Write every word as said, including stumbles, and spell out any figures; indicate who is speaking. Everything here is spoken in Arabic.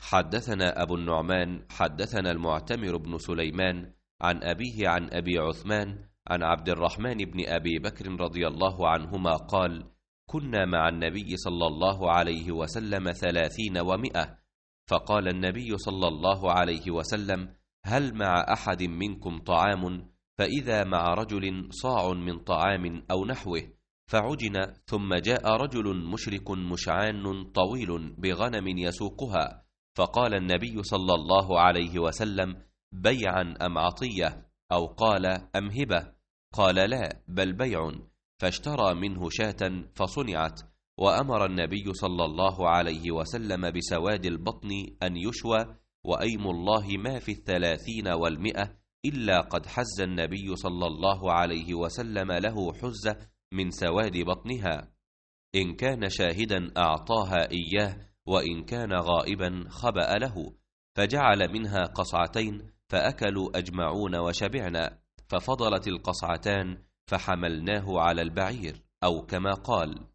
Speaker 1: حدثنا أبو النعمان حدثنا المعتمر بن سليمان عن أبيه عن أبي عثمان عن عبد الرحمن بن أبي بكر رضي الله عنهما قال: كنا مع النبي صلى الله عليه وسلم ثلاثين ومئة، فقال النبي صلى الله عليه وسلم: هل مع أحد منكم طعام؟ فإذا مع رجل صاع من طعام أو نحوه، فعجن، ثم جاء رجل مشرك مشعان طويل بغنم يسوقها، فقال النبي صلى الله عليه وسلم: بيعا أم عطية؟ أو قال: أم هبة؟ قال: لا، بل بيع. فاشترى منه شاة فصنعت، وأمر النبي صلى الله عليه وسلم بسواد البطن أن يشوى، وأيم الله ما في الثلاثين والمئة إلا قد حز النبي صلى الله عليه وسلم له حزة من سواد بطنها، إن كان شاهدا أعطاها إياه، وإن كان غائبا خبأ له، فجعل منها قصعتين، فأكلوا أجمعون وشبعنا، ففضلت القصعتان فحملناه على البعير، أو كما قال.